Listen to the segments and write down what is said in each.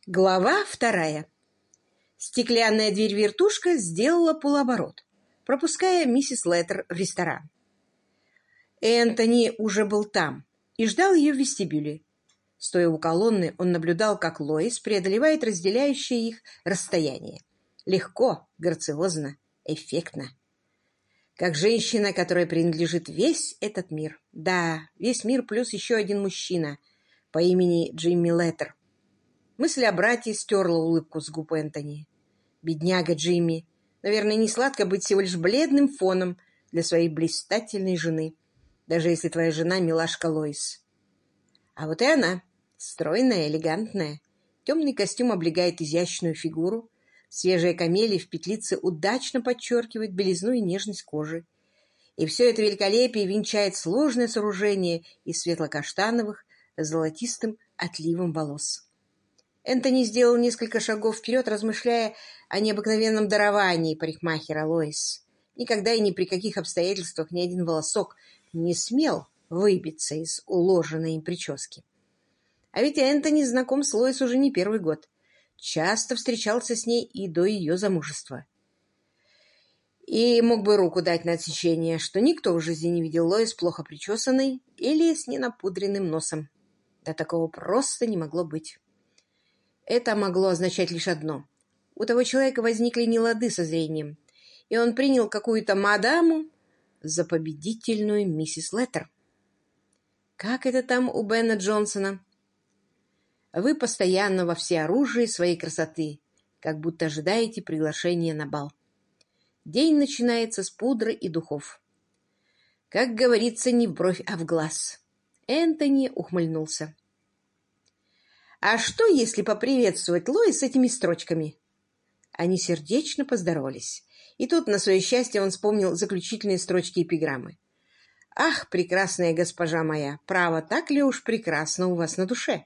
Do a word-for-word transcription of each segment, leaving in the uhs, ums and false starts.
Глава вторая. Стеклянная дверь-вертушка сделала полуоборот, пропуская миссис Леттер в ресторан. Энтони уже был там и ждал ее в вестибюле. Стоя у колонны, он наблюдал, как Лоис преодолевает разделяющее их расстояние. Легко, грациозно, эффектно. Как женщина, которой принадлежит весь этот мир. Да, весь мир плюс еще один мужчина по имени Джимми Леттер. Мысль о брате стерла улыбку с губ Энтони. Бедняга Джимми. Наверное, не сладко быть всего лишь бледным фоном для своей блистательной жены, даже если твоя жена милашка Лоис. А вот и она, стройная, элегантная. Темный костюм облегает изящную фигуру. Свежие камелии в петлице удачно подчеркивают белизну и нежность кожи. И все это великолепие венчает сложное сооружение из светло-каштановых с золотистым отливом волос. Энтони сделал несколько шагов вперед, размышляя о необыкновенном даровании парикмахера Лоис. Никогда и ни при каких обстоятельствах ни один волосок не смел выбиться из уложенной им прически. А ведь Энтони знаком с Лоис уже не первый год. Часто встречался с ней и до ее замужества. И мог бы руку дать на отсечение, что никто в жизни не видел Лоис плохо причесанной или с ненапудренным носом. Да такого просто не могло быть. Это могло означать лишь одно. У того человека возникли нелады со зрением, и он принял какую-то мадаму за победительную миссис Леттер. Как это там у Бена Джонсона? Вы постоянно во всеоружии своей красоты, как будто ожидаете приглашения на бал. День начинается с пудры и духов. Как говорится, не в бровь, а в глаз. Энтони ухмыльнулся. А что, если поприветствовать Лоис с этими строчками? Они сердечно поздоровались. И тут, на свое счастье, он вспомнил заключительные строчки эпиграммы. «Ах, прекрасная госпожа моя, право, так ли уж прекрасно у вас на душе?»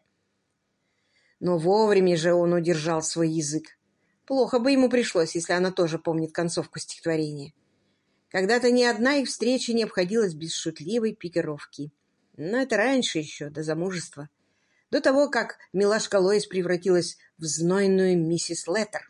Но вовремя же он удержал свой язык. Плохо бы ему пришлось, если она тоже помнит концовку стихотворения. Когда-то ни одна их встреча не обходилась без шутливой пикировки. Но это раньше еще, до замужества. До того, как милашка Лоис превратилась в знойную миссис Леттер.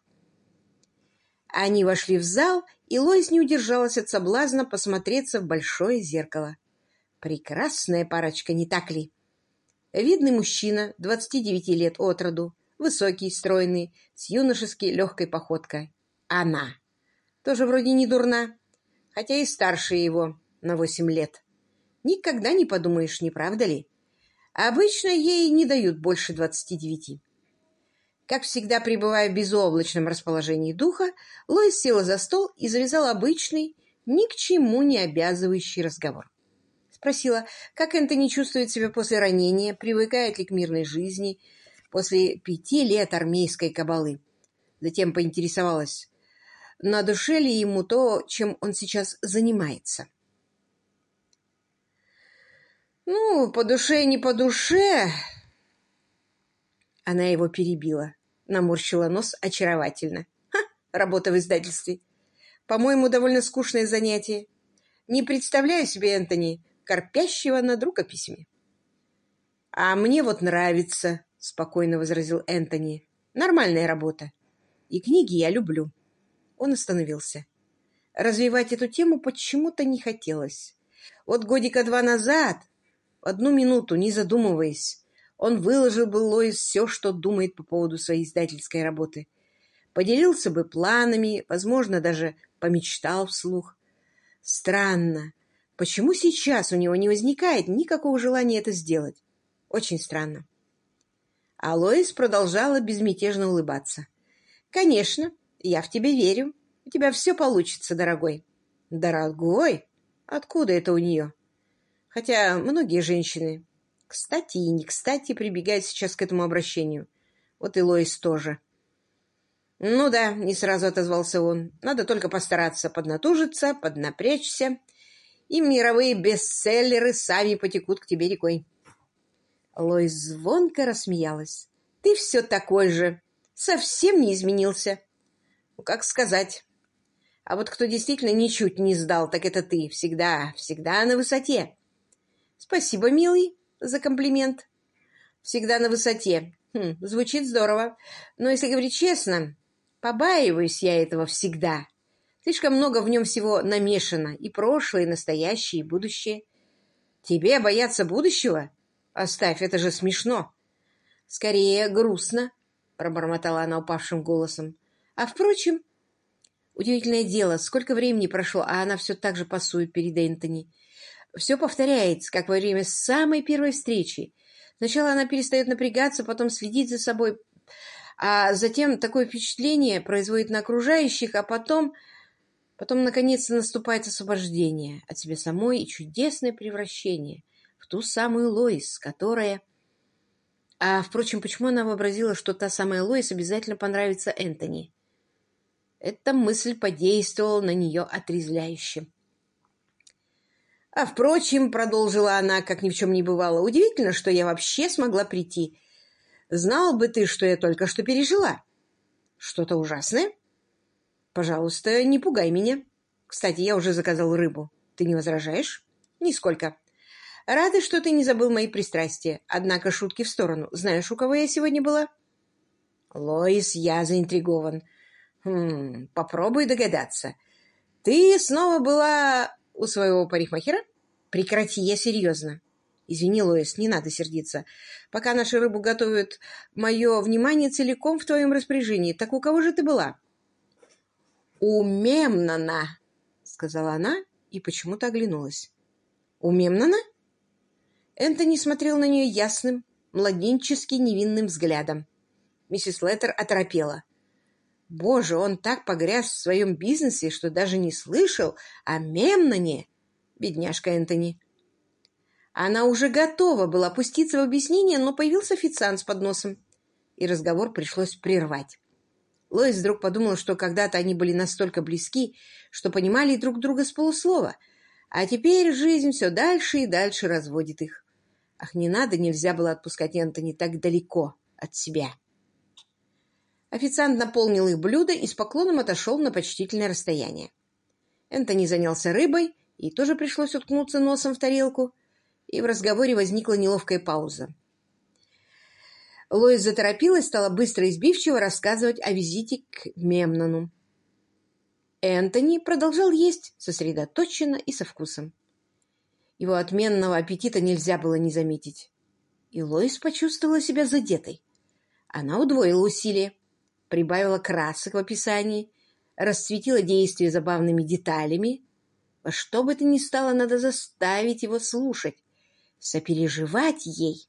Они вошли в зал, и Лоис не удержалась от соблазна посмотреться в большое зеркало. Прекрасная парочка, не так ли? Видный мужчина, двадцати девяти лет от роду, высокий, стройный, с юношески легкой походкой. Она. Тоже вроде не дурна, хотя и старше его на восемь лет. Никогда не подумаешь, не правда ли? Обычно ей не дают больше двадцати девяти. Как всегда, пребывая в безоблачном расположении духа, Лоис села за стол и завязала обычный, ни к чему не обязывающий разговор. Спросила, как Энтони чувствует себя после ранения, привыкает ли к мирной жизни после пяти лет армейской кабалы. Затем поинтересовалась, на душе ли ему то, чем он сейчас занимается. «Ну, по душе не по душе...» Она его перебила, наморщила нос очаровательно. «Ха, работа в издательстве. По-моему, довольно скучное занятие. Не представляю себе Энтони, корпящего над рукописями». «А мне вот нравится», — спокойно возразил Энтони. «Нормальная работа. И книги я люблю». Он остановился. Развивать эту тему почему-то не хотелось. Вот годика два назад, в одну минуту, не задумываясь, он выложил бы Лоис все, что думает по поводу своей издательской работы. Поделился бы планами, возможно, даже помечтал вслух. Странно. Почему сейчас у него не возникает никакого желания это сделать? Очень странно. А Лоис продолжала безмятежно улыбаться. «Конечно, я в тебя верю. У тебя все получится, дорогой». «Дорогой? Откуда это у нее?» Хотя многие женщины, кстати и не кстати, прибегают сейчас к этому обращению. Вот и Лоис тоже. «Ну да», — не сразу отозвался он. «Надо только постараться поднатужиться, поднапрячься, и мировые бестселлеры сами потекут к тебе рекой». Лоис звонко рассмеялась. «Ты все такой же. Совсем не изменился». «Ну, как сказать. А вот кто действительно ничуть не сдал, так это ты. Всегда, всегда на высоте». «Спасибо, милый, за комплимент». «Всегда на высоте. Хм, звучит здорово. Но, если говорить честно, побаиваюсь я этого всегда. Слишком много в нем всего намешано. И прошлое, и настоящее, и будущее. Тебе бояться будущего? Оставь, это же смешно. Скорее, грустно, пробормотала она упавшим голосом. А впрочем, удивительное дело, сколько времени прошло, а она все так же пасует перед Энтони. Все повторяется, как во время самой первой встречи. Сначала она перестает напрягаться, потом следить за собой, а затем такое впечатление производит на окружающих, а потом... Потом, наконец, наступает освобождение от себя самой и чудесное превращение в ту самую Лоис, которая... А, впрочем, почему она вообразила, что та самая Лоис обязательно понравится Энтони? Эта мысль подействовала на нее отрезвляюще. «А, впрочем, — продолжила она, как ни в чем не бывало, — удивительно, что я вообще смогла прийти. Знал бы ты, что я только что пережила. Что-то ужасное? Пожалуйста, не пугай меня. Кстати, я уже заказал рыбу. Ты не возражаешь? Нисколько. Рада, что ты не забыл мои пристрастия. Однако шутки в сторону. Знаешь, у кого я сегодня была?» «Лоис, я заинтригован. Хм, попробуй догадаться. Ты снова была у своего парикмахера? Прекрати, я серьезно. Извини, Лоис, не надо сердиться. Пока нашу рыбу готовят, мое внимание целиком в твоем распоряжении. Так у кого же ты была?» «У Мемнона», — сказала она и почему-то оглянулась. «У Мемнона?» Энтони смотрел на нее ясным, младенчески невинным взглядом. Миссис Леттер оторопела. Боже, он так погряз в своем бизнесе, что даже не слышал о Мемноне. Бедняжка Энтони. Она уже готова была пуститься в объяснение, но появился официант с подносом, и разговор пришлось прервать. Лоис вдруг подумала, что когда-то они были настолько близки, что понимали друг друга с полуслова, а теперь жизнь все дальше и дальше разводит их. Ах, не надо, нельзя было отпускать Энтони так далеко от себя. Официант наполнил их блюдо и с поклоном отошел на почтительное расстояние. Энтони занялся рыбой, и тоже пришлось уткнуться носом в тарелку, и в разговоре возникла неловкая пауза. Лоис заторопилась, стала быстро и сбивчиво рассказывать о визите к Мемнону. Энтони продолжал есть сосредоточенно и со вкусом. Его отменного аппетита нельзя было не заметить. И Лоис почувствовала себя задетой. Она удвоила усилия, прибавила красок в описании, расцветила действие забавными деталями. Во что бы то ни стало, надо заставить его слушать, сопереживать ей.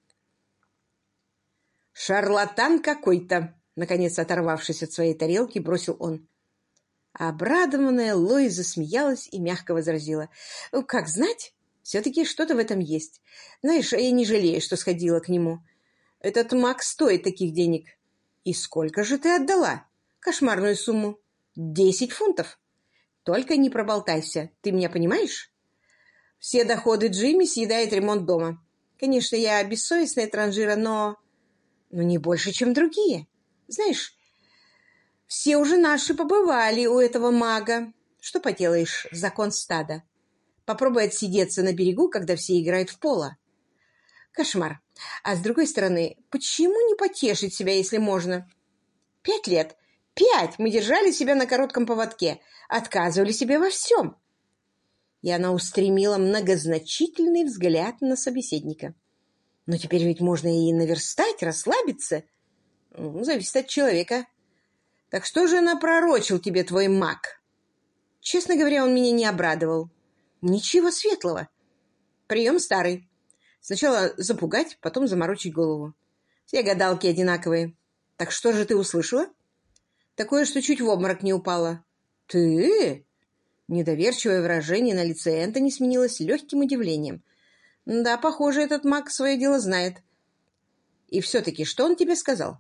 «Шарлатан какой-то!» — наконец оторвавшись от своей тарелки, бросил он. Обрадованная Лоис засмеялась и мягко возразила. «Как знать, все-таки что-то в этом есть. Знаешь, я не жалею, что сходила к нему. Этот маг стоит таких денег. И сколько же ты отдала? Кошмарную сумму. Десять фунтов. Только не проболтайся, ты меня понимаешь? Все доходы Джимми съедает ремонт дома. Конечно, я бессовестная транжира, но... но не больше, чем другие. Знаешь, все уже наши побывали у этого мага. Что поделаешь, закон стада. Попробуй отсидеться на берегу, когда все играют в поло. Кошмар. А с другой стороны, почему не потешить себя, если можно? Пять лет. Пять мы держали себя на коротком поводке, отказывали себе во всем. И она устремила многозначительный взгляд на собеседника. Но теперь ведь можно и наверстать, расслабиться. Ну, зависит от человека. Так что же напророчил тебе твой маг? Честно говоря, он меня не обрадовал. Ничего светлого. Прием старый. Сначала запугать, потом заморочить голову. Все гадалки одинаковые. Так что же ты услышала? Такое, что чуть в обморок не упала. Ты? Недоверчивое выражение на лице Энтони сменилось легким удивлением. Да, похоже, этот маг свое дело знает. И все-таки, что он тебе сказал?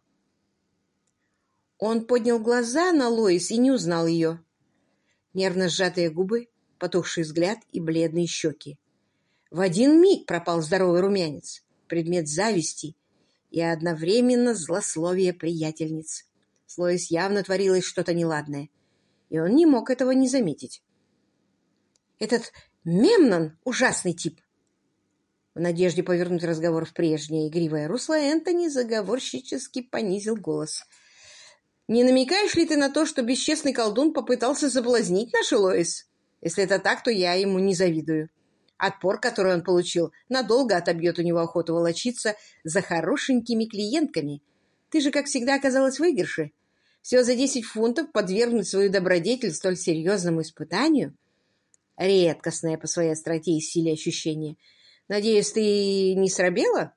Он поднял глаза на Лоис и не узнал ее. Нервно сжатые губы, потухший взгляд и бледные щеки. В один миг пропал здоровый румянец, предмет зависти и одновременно злословие приятельниц. С Лоис явно творилось что-то неладное, и он не мог этого не заметить. Этот Мемнон — ужасный тип. В надежде повернуть разговор в прежнее игривое русло, Энтони заговорщически понизил голос. «Не намекаешь ли ты на то, что бесчестный колдун попытался соблазнить нашу Лоис? Если это так, то я ему не завидую. Отпор, который он получил, надолго отобьет у него охоту волочиться за хорошенькими клиентками. Ты же, как всегда, оказалась в выигрыше. Всего за десять фунтов подвергнуть свою добродетель столь серьезному испытанию? Редкостное по своей остроте и силе ощущение. Надеюсь, ты не срабела?»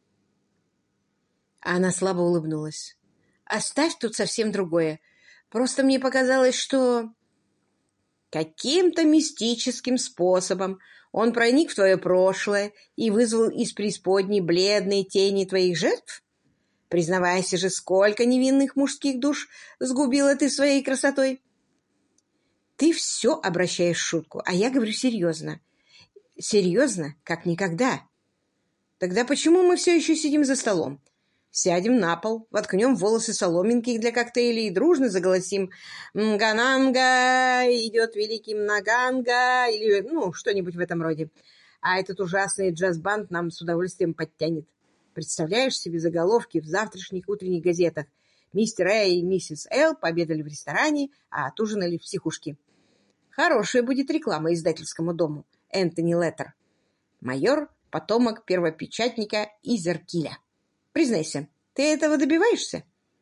Она слабо улыбнулась. «Оставь тут совсем другое. Просто мне показалось, что каким-то мистическим способом он проник в твое прошлое и вызвал из преисподней бледные тени твоих жертв? Признавайся же, сколько невинных мужских душ сгубила ты своей красотой!» «Ты все обращаешь в шутку, а я говорю серьезно. Серьезно, как никогда. Тогда почему мы все еще сидим за столом? Сядем на пол, воткнем в волосы соломинки для коктейлей и дружно заголосим «Мгананга! Идет великий Мнаганга!» или ну, что-нибудь в этом роде. А этот ужасный джаз-банд нам с удовольствием подтянет. Представляешь себе заголовки в завтрашних утренних газетах? Мистер А и миссис Л пообедали в ресторане, а отужинали в психушке. Хорошая будет реклама издательскому дому. Энтони Леттер. Майор, потомок первопечатника из Эркиля. Признайся, ты этого добиваешься?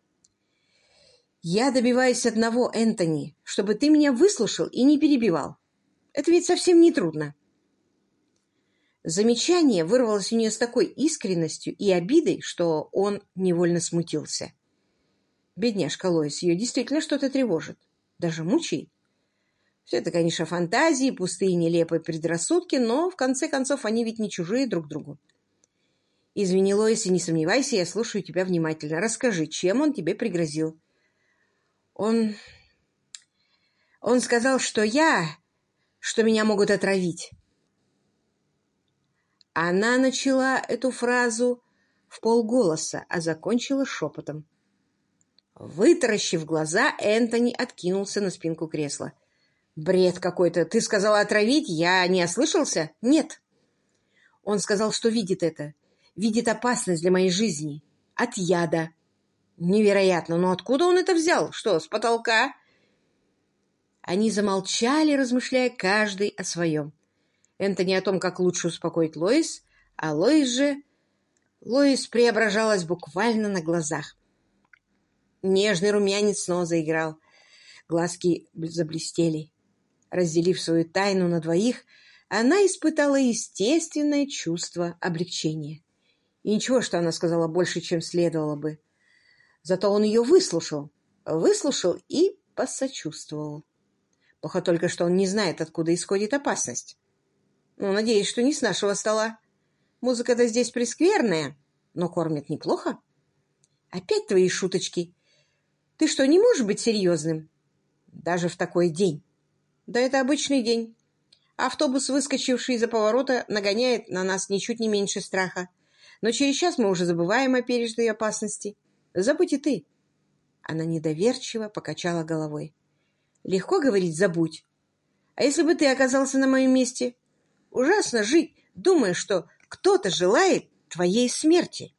Я добиваюсь одного, Энтони, чтобы ты меня выслушал и не перебивал. Это ведь совсем не трудно. Замечание вырвалось у нее с такой искренностью и обидой, что он невольно смутился. Бедняжка Лоис, ее действительно что-то тревожит, даже мучает. Все это, конечно, фантазии, пустые нелепые предрассудки, но, в конце концов, они ведь не чужие друг другу. Извини, Лоис, и не сомневайся, я слушаю тебя внимательно. Расскажи, чем он тебе пригрозил? Он... Он сказал, что я... что меня могут отравить. Она начала эту фразу в полголоса, а закончила шепотом. Вытаращив глаза, Энтони откинулся на спинку кресла. «Бред какой-то! Ты сказала отравить? Я не ослышался?» «Нет». Он сказал, что видит это. Видит опасность для моей жизни. От яда. Невероятно! Но откуда он это взял? Что, с потолка? Они замолчали, размышляя каждый о своем. Энтони о том, как лучше успокоить Лоис, а Лоис же... Лоис преображалась буквально на глазах. Нежный румянец снова заиграл. Глазки заблестели. Разделив свою тайну на двоих, она испытала естественное чувство облегчения. И ничего, что она сказала больше, чем следовало бы. Зато он ее выслушал. Выслушал и посочувствовал. Плохо только, что он не знает, откуда исходит опасность. Ну, надеюсь, что не с нашего стола. Музыка-то здесь прескверная, но кормят неплохо. Опять твои шуточки. Ты что, не можешь быть серьезным? Даже в такой день. Да это обычный день. Автобус, выскочивший из-за поворота, нагоняет на нас ничуть не меньше страха. Но через час мы уже забываем о пережитой опасности. Забудь и ты. Она недоверчиво покачала головой. Легко говорить «забудь». А если бы ты оказался на моем месте? Ужасно жить, думая, что кто-то желает твоей смерти.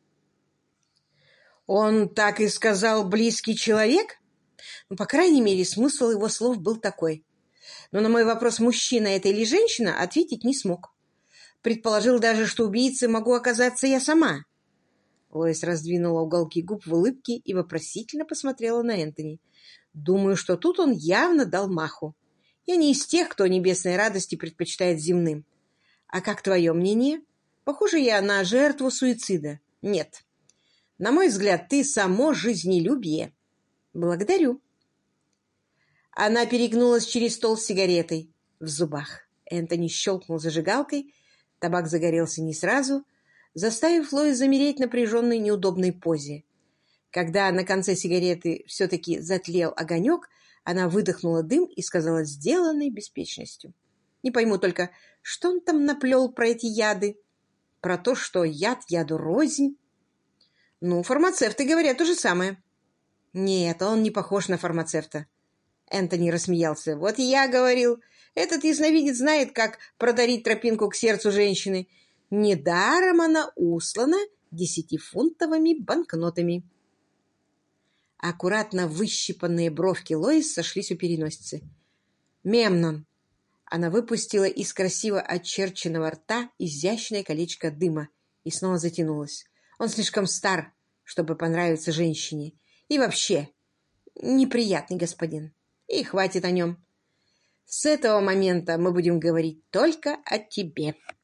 Он так и сказал «близкий человек»? Ну, по крайней мере, смысл его слов был такой. Но на мой вопрос, мужчина это или женщина, ответить не смог. Предположил даже, что убийцей могу оказаться я сама. Лоис раздвинула уголки губ в улыбке и вопросительно посмотрела на Энтони. Думаю, что тут он явно дал маху. Я не из тех, кто небесной радости предпочитает земным. А как твое мнение? Похоже я на жертву суицида. Нет. На мой взгляд, ты само жизнелюбие. Благодарю. Она перегнулась через стол с сигаретой в зубах. Энтони щелкнул зажигалкой. Табак загорелся не сразу, заставив Лоис замереть в напряженной неудобной позе. Когда на конце сигареты все-таки затлел огонек, она выдохнула дым и сказала сделанной беспечностью. Не пойму только, что он там наплел про эти яды? Про то, что яд яду рознь? Ну, фармацевты говорят то же самое. Нет, он не похож на фармацевта. Энтони рассмеялся. Вот я говорил, этот ясновидец знает, как продарить тропинку к сердцу женщины. Недаром она услана десятифунтовыми банкнотами. Аккуратно выщипанные бровки Лоис сошлись у переносицы. «Мемнон!» Она выпустила из красиво очерченного рта изящное колечко дыма и снова затянулась. «Он слишком стар, чтобы понравиться женщине. И вообще, неприятный господин. И хватит о нем. С этого момента мы будем говорить только о тебе».